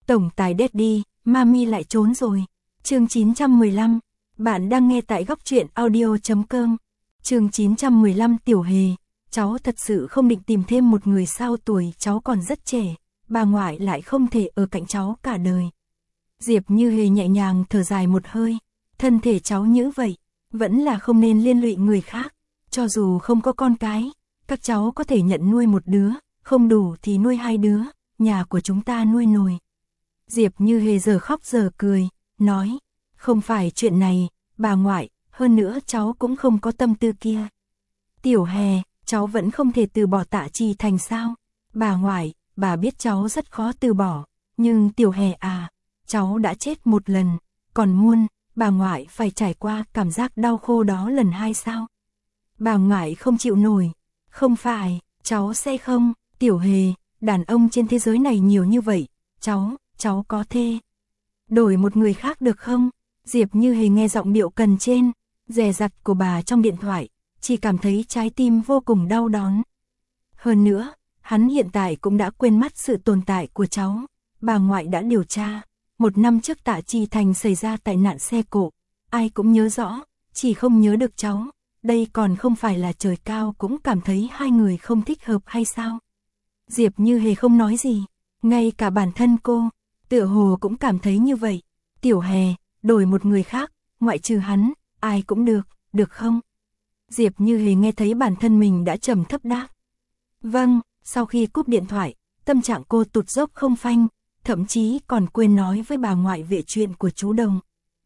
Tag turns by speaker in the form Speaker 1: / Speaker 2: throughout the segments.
Speaker 1: Tổng tài Daddy, Mami lại trốn rồi. Chương 915. Bạn đang nghe tại góc truyện audio.com. Chương 915 Tiểu Hề. Cháu thật sự không định tìm thêm một người sao, tuổi cháu còn rất trẻ, bà ngoại lại không thể ở cạnh cháu cả đời. Diệp Như Hề nhẹ nhàng thở dài một hơi. Thân thể cháu như vậy, vẫn là không nên liên lụy người khác. Cho dù không có con cái, các cháu có thể nhận nuôi một đứa, không đủ thì nuôi hai đứa, nhà của chúng ta nuôi nổi. Diệp Như Hề giờ khóc giờ cười, nói, không phải chuyện này, bà ngoại, hơn nữa cháu cũng không có tâm tư kia. Tiểu Hề, cháu vẫn không thể từ bỏ Tạ Trì Thành sao? Bà ngoại, bà biết cháu rất khó từ bỏ, nhưng Tiểu Hề à, cháu đã chết một lần, còn muôn, bà ngoại phải trải qua cảm giác đau khô đó lần hai sao? Bà ngoại không chịu nổi. Không phải, cháu sẽ không, Tiểu Hề, đàn ông trên thế giới này nhiều như vậy, cháu có thể đổi một người khác được không? Diệp Như Hề nghe giọng điệu cần trên, dè dặt của bà trong điện thoại, chỉ cảm thấy trái tim vô cùng đau đớn. Hơn nữa, hắn hiện tại cũng đã quên mất sự tồn tại của cháu. Bà ngoại đã điều tra, 1 năm trước Tạ Trì Thành xảy ra tai nạn xe cộ, ai cũng nhớ rõ, chỉ không nhớ được cháu. Đây còn không phải là trời cao cũng cảm thấy hai người không thích hợp hay sao? Diệp Như Hề không nói gì, ngay cả bản thân cô, tựa hồ cũng cảm thấy như vậy. Tiểu Hề, đổi một người khác, ngoại trừ hắn, ai cũng được không? Diệp Như Hề nghe thấy bản thân mình đã trầm thấp đáp. Vâng, sau khi cúp điện thoại, tâm trạng cô tụt dốc không phanh, thậm chí còn quên nói với bà ngoại về chuyện của chú Đồng.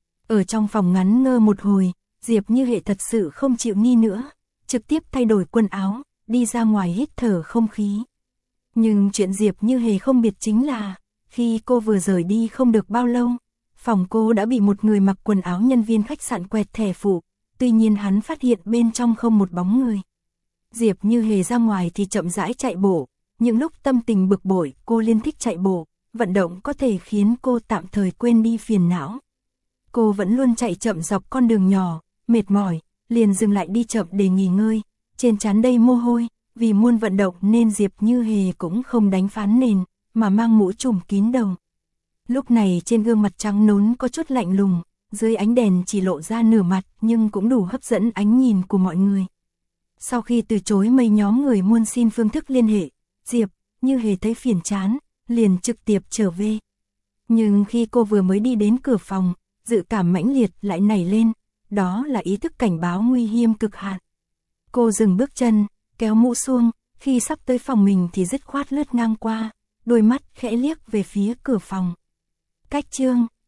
Speaker 1: Ở trong phòng ngắn ngơ một hồi, Diệp Như Hề thật sự không chịu nghi nữa, trực tiếp thay đổi quần áo, đi ra ngoài hít thở không khí. Nhưng chuyện Diệp Như Hề không biết chính là, khi cô vừa rời đi không được bao lâu, phòng cô đã bị một người mặc quần áo nhân viên khách sạn quẹt thẻ phụ, tuy nhiên hắn phát hiện bên trong không một bóng người. Diệp Như Hề ra ngoài thì chậm rãi chạy bộ, những lúc tâm tình bực bội cô liên thích chạy bộ, vận động có thể khiến cô tạm thời quên đi phiền não. Cô vẫn luôn chạy chậm dọc con đường nhỏ, mệt mỏi, liền dừng lại đi chậm để nghỉ ngơi, trên trán đầy mồ hôi, vì muốn vận động nên Diệp Như Hề cũng không đánh phán nền, mà mang mũ trùm kín đầu. Lúc này trên gương mặt trắng nõn có chút lạnh lùng, dưới ánh đèn chỉ lộ ra nửa mặt nhưng cũng đủ hấp dẫn ánh nhìn của mọi người. Sau khi từ chối mấy nhóm người muốn xin phương thức liên hệ, Diệp Như Hề thấy phiền chán, liền trực tiếp trở về. Nhưng khi cô vừa mới đi đến cửa phòng, dự cảm mãnh liệt lại nảy lên, đó là ý thức cảnh báo nguy hiểm cực hạn. Cô dừng bước chân, kéo mũ xuống, khi sắp tới phòng mình thì dứt khoát lướt ngang qua, đôi mắt khẽ liếc về phía cửa phòng. Cách chương